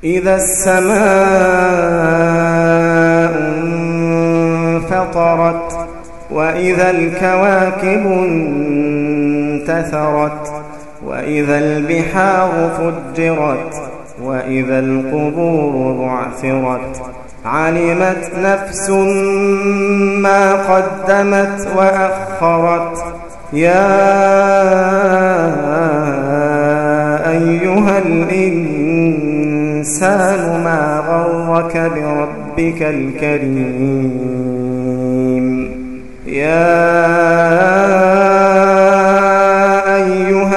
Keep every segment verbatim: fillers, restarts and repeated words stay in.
إذا السماء انفطرت وإذا الكواكب انتثرت وإذا البحار فجرت وإذا القبور بعثرت علمت نفس ما قدمت وأخرت يا أيها الإنسان ما غرك بربك الكريم يا أيها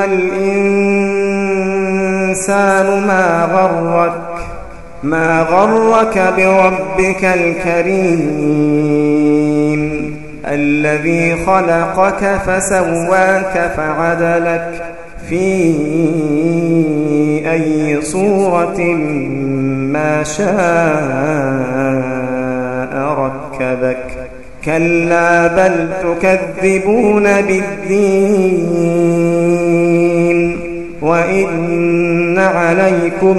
الإنسان ما غرك ما غرك بربك الكريم الذي خلقك فسواك فعدلك في أي صورة ما شاء ركبك كلا بل تكذبون بالدين وإن عليكم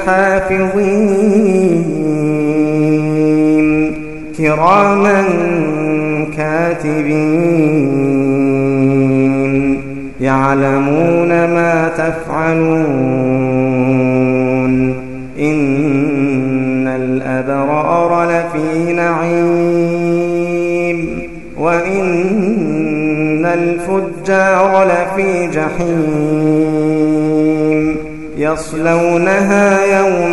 لحافظين كراما كاتبين يعلمون ما تفعلون إن الأبرار لفي نعيم وإن الفجار لفي جحيم يصلونها يوم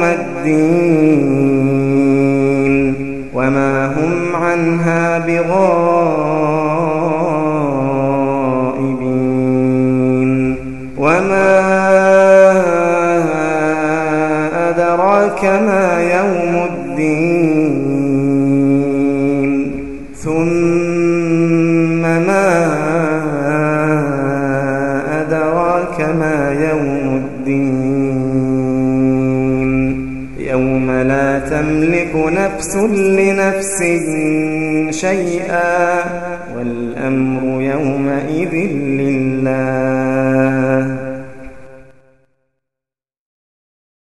الدين وما هم عنها بغائبين وما أدراك ما يوم الدين ثم ما أدراك ما يوم الدين يوم لا تملك نفس لنفس شيئا والأمر يومئذ لله